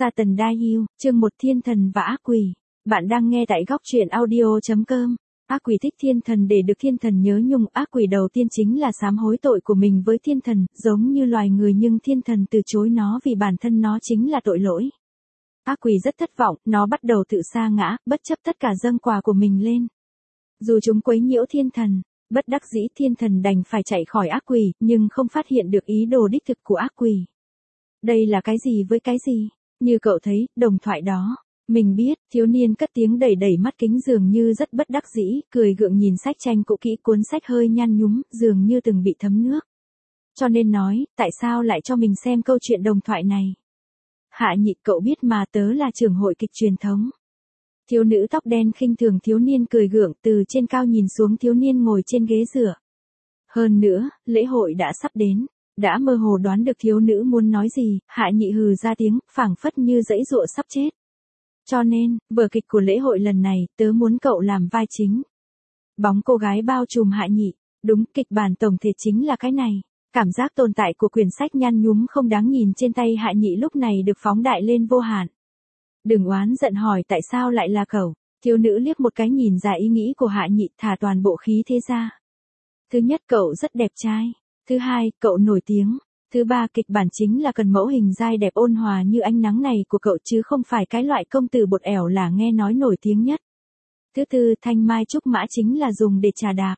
Satan Dial, chương 1 Thiên thần và ác quỷ. Bạn đang nghe tại góc truyện audio.com. Ác quỷ thích thiên thần để được thiên thần nhớ nhung. Ác quỷ đầu tiên chính là sám hối tội của mình với thiên thần, giống như loài người nhưng thiên thần từ chối nó vì bản thân nó chính là tội lỗi. Ác quỷ rất thất vọng, nó bắt đầu tự sa ngã, bất chấp tất cả dâng quà của mình lên. Dù chúng quấy nhiễu thiên thần, bất đắc dĩ thiên thần đành phải chạy khỏi ác quỷ, nhưng không phát hiện được ý đồ đích thực của ác quỷ. Đây là cái gì với cái gì? Như cậu thấy, đồng thoại đó. Mình biết, thiếu niên cất tiếng đẩy đẩy mắt kính dường như rất bất đắc dĩ, cười gượng nhìn sách tranh cũ kỹ, cuốn sách hơi nhăn nhúm, dường như từng bị thấm nước. Cho nên nói, tại sao lại cho mình xem câu chuyện đồng thoại này? Hạ Nhị, cậu biết mà, tớ là trưởng hội kịch truyền thống. Thiếu nữ tóc đen khinh thường thiếu niên cười gượng, từ trên cao nhìn xuống thiếu niên ngồi trên ghế dựa. Hơn nữa, lễ hội đã sắp đến. Đã mơ hồ đoán được thiếu nữ muốn nói gì, Hạ Nhị hừ ra tiếng, phảng phất như giãy giụa sắp chết. Cho nên, vở kịch của lễ hội lần này, tớ muốn cậu làm vai chính. Bóng cô gái bao trùm Hạ Nhị. Đúng, kịch bản tổng thể chính là cái này. Cảm giác tồn tại của quyển sách nhăn nhúm không đáng nhìn trên tay Hạ Nhị lúc này được phóng đại lên vô hạn. Đừng oán giận hỏi tại sao lại là cậu. Thiếu nữ liếc một cái nhìn ra ý nghĩ của Hạ Nhị, thả toàn bộ khí thế ra. Thứ nhất, cậu rất đẹp trai. Thứ hai, cậu nổi tiếng. Thứ ba, kịch bản chính là cần mẫu hình dai đẹp ôn hòa như ánh nắng này của cậu chứ không phải cái loại công tử bột ẻo là nghe nói nổi tiếng nhất. Thứ tư, thanh mai trúc mã chính là dùng để trà đạp.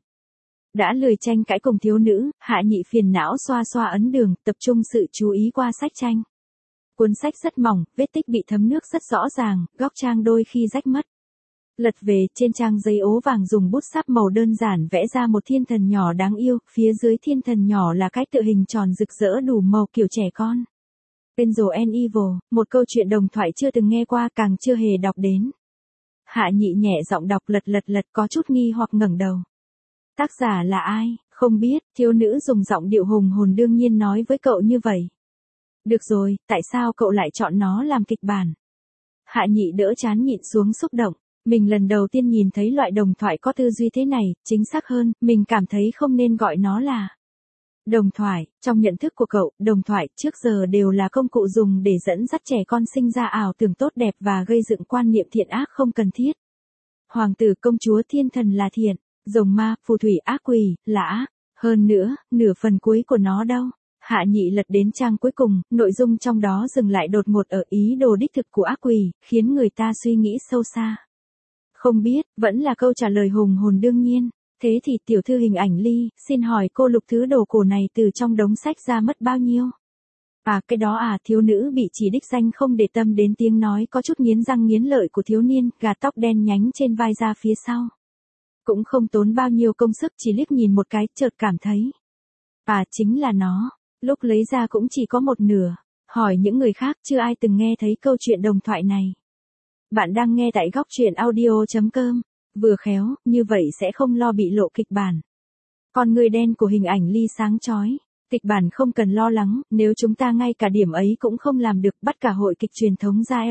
Đã lười tranh cãi cùng thiếu nữ, Hạ Nhị phiền não xoa xoa ấn đường, tập trung sự chú ý qua sách tranh. Cuốn sách rất mỏng, vết tích bị thấm nước rất rõ ràng, góc trang đôi khi rách mất. Lật về, trên trang giấy ố vàng dùng bút sáp màu đơn giản vẽ ra một thiên thần nhỏ đáng yêu, phía dưới thiên thần nhỏ là cái tựa hình tròn rực rỡ đủ màu kiểu trẻ con. Angel and Evil, một câu chuyện đồng thoại chưa từng nghe qua, càng chưa hề đọc đến. Hạ Nhị nhẹ giọng đọc lật có chút nghi hoặc ngẩng đầu. Tác giả là ai? Không biết, thiếu nữ dùng giọng điệu hùng hồn đương nhiên nói với cậu như vậy. Được rồi, tại sao cậu lại chọn nó làm kịch bản? Hạ Nhị đỡ trán nhịn xuống xúc động. Mình lần đầu tiên nhìn thấy loại đồng thoại có tư duy thế này, chính xác hơn, mình cảm thấy không nên gọi nó là đồng thoại. Trong nhận thức của cậu, đồng thoại trước giờ đều là công cụ dùng để dẫn dắt trẻ con sinh ra ảo tưởng tốt đẹp và gây dựng quan niệm thiện ác không cần thiết. Hoàng tử, công chúa, thiên thần là thiện, rồng ma, phù thủy, ác quỷ là ác. Hơn nữa, nửa phần cuối của nó đâu? Hạ Nhị lật đến trang cuối cùng, nội dung trong đó dừng lại đột ngột ở ý đồ đích thực của ác quỷ, khiến người ta suy nghĩ sâu xa. Không biết, vẫn là câu trả lời hùng hồn đương nhiên. Thế thì tiểu thư hình ảnh Ly, xin hỏi cô lục thứ đồ cổ này từ trong đống sách ra mất bao nhiêu? À, cái đó à, thiếu nữ bị chỉ đích danh không để tâm đến tiếng nói có chút nghiến răng nghiến lợi của thiếu niên, gạt tóc đen nhánh trên vai ra phía sau. Cũng không tốn bao nhiêu công sức, chỉ liếc nhìn một cái, chợt cảm thấy. À, chính là nó, lúc lấy ra cũng chỉ có một nửa. Hỏi những người khác, chưa ai từng nghe thấy câu chuyện đồng thoại này. Bạn đang nghe tại góc truyện audio.com. Vừa khéo, như vậy sẽ không lo bị lộ kịch bản. Con người đen của hình ảnh Ly sáng chói. Kịch bản không cần lo lắng, nếu chúng ta ngay cả điểm ấy cũng không làm được, bắt cả hội kịch truyền thống ra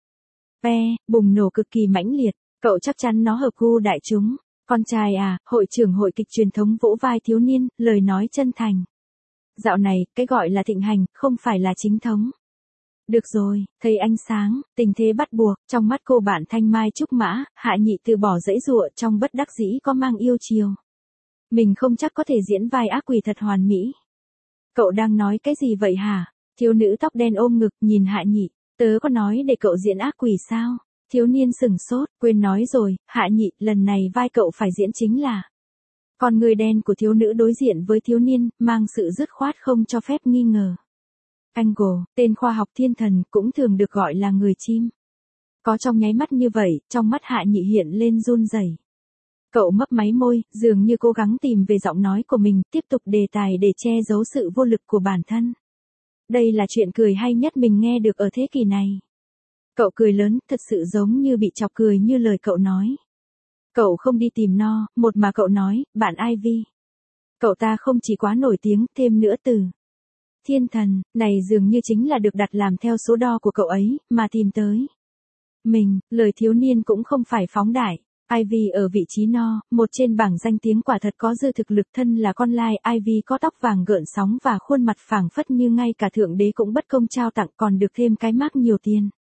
bùng nổ cực kỳ mãnh liệt. Cậu chắc chắn nó hợp gu đại chúng. Con trai à, hội trưởng hội kịch truyền thống vỗ vai thiếu niên, lời nói chân thành. Dạo này, cái gọi là thịnh hành, không phải là chính thống. Được rồi, thấy ánh sáng, tình thế bắt buộc, trong mắt cô bạn thanh mai trúc mã, Hạ Nhị từ bỏ dãy dụa trong bất đắc dĩ có mang yêu chiều. Mình không chắc có thể diễn vai ác quỷ thật hoàn mỹ. Cậu đang nói cái gì vậy hả? Thiếu nữ tóc đen ôm ngực nhìn Hạ Nhị, tớ có nói để cậu diễn ác quỷ sao? Thiếu niên sửng sốt, quên nói rồi, Hạ Nhị, lần này vai cậu phải diễn chính là. Con người đen của thiếu nữ đối diện với thiếu niên, mang sự dứt khoát không cho phép nghi ngờ. Angel, tên khoa học thiên thần, cũng thường được gọi là người chim. Có trong nháy mắt như vậy, trong mắt Hạ Nhị hiện lên run rẩy. Cậu mấp máy môi, dường như cố gắng tìm về giọng nói của mình, tiếp tục đề tài để che giấu sự vô lực của bản thân. Đây là chuyện cười hay nhất mình nghe được ở thế kỷ này. Cậu cười lớn, thật sự giống như bị chọc cười như lời cậu nói. Cậu không đi tìm no, một mà cậu nói, bạn Ivy. Cậu ta không chỉ quá nổi tiếng, thêm nữa từ. Thiên thần, này dường như chính là được đặt làm theo số đo của cậu ấy, mà tìm tới. Mình, lời thiếu niên cũng không phải phóng đại. Ivy ở vị trí no, một trên bảng danh tiếng quả thật có dư thực lực, thân là con lai. Ivy có tóc vàng gợn sóng và khuôn mặt phảng phất như ngay cả thượng đế cũng bất công trao tặng, còn được thêm cái mác nhiều tiền.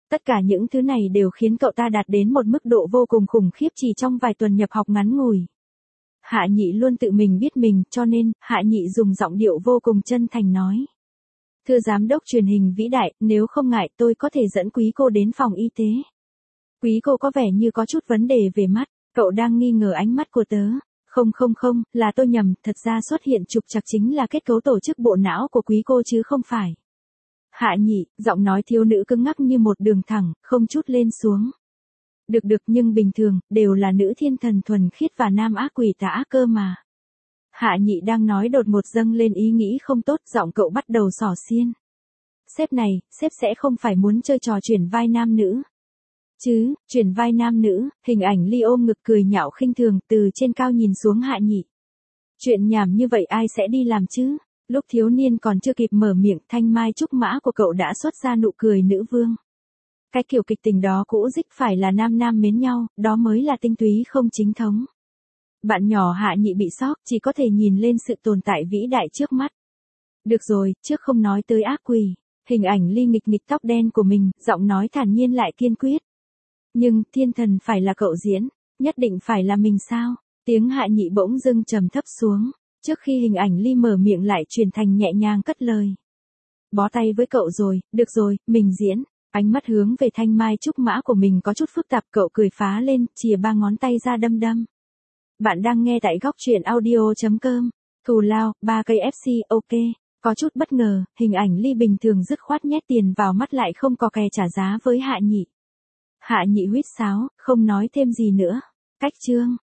Tất cả những thứ này đều khiến cậu ta đạt đến một mức độ vô cùng khủng khiếp chỉ trong vài tuần nhập học ngắn ngủi. Hạ Nhị luôn tự mình biết mình, cho nên, Hạ Nhị dùng giọng điệu vô cùng chân thành nói. Thưa giám đốc truyền hình vĩ đại, nếu không ngại tôi có thể dẫn quý cô đến phòng y tế. Quý cô có vẻ như có chút vấn đề về mắt, cậu đang nghi ngờ ánh mắt của tớ. Không, là tôi nhầm, thật ra xuất hiện trục trặc chính là kết cấu tổ chức bộ não của quý cô chứ không phải. Hạ Nhị, giọng nói thiếu nữ cứng ngắc như một đường thẳng, không chút lên xuống. Được nhưng bình thường, đều là nữ thiên thần thuần khiết và nam ác quỷ tà ác cơ mà. Hạ Nhị đang nói đột ngột dâng lên ý nghĩ không tốt, giọng cậu bắt đầu xỏ xiên. Sếp này, sếp sẽ không phải muốn chơi trò chuyển vai nam nữ. Chứ, chuyển vai nam nữ, hình ảnh Ly ôm ngực cười nhạo khinh thường từ trên cao nhìn xuống Hạ Nhị. Chuyện nhảm như vậy ai sẽ đi làm chứ? Lúc thiếu niên còn chưa kịp mở miệng, thanh mai trúc mã của cậu đã xuất ra nụ cười nữ vương. Cái kiểu kịch tình đó cũ dích phải là nam nam mến nhau, đó mới là tinh túy không chính thống. Bạn nhỏ Hạ Nhị bị sốc, chỉ có thể nhìn lên sự tồn tại vĩ đại trước mắt. Được rồi, trước không nói tới ác quỷ, hình ảnh Ly nghịch tóc đen của mình, giọng nói thản nhiên lại kiên quyết. Nhưng, thiên thần phải là cậu diễn, nhất định phải là mình sao? Tiếng Hạ Nhị bỗng dưng trầm thấp xuống, trước khi hình ảnh Ly mở miệng lại truyền thành nhẹ nhàng cất lời. Bó tay với cậu rồi, được rồi, mình diễn. Ánh mắt hướng về thanh mai trúc mã của mình có chút phức tạp, cậu cười phá lên, chìa ba ngón tay ra đâm đâm. Bạn đang nghe tại góc truyện audio.com. Thù lao, 3 cây FC, ok. Có chút bất ngờ, hình ảnh Ly bình thường dứt khoát nhét tiền vào mắt lại không có kè trả giá với Hạ Nhị. Hạ Nhị huýt sáo, không nói thêm gì nữa. Cách chương.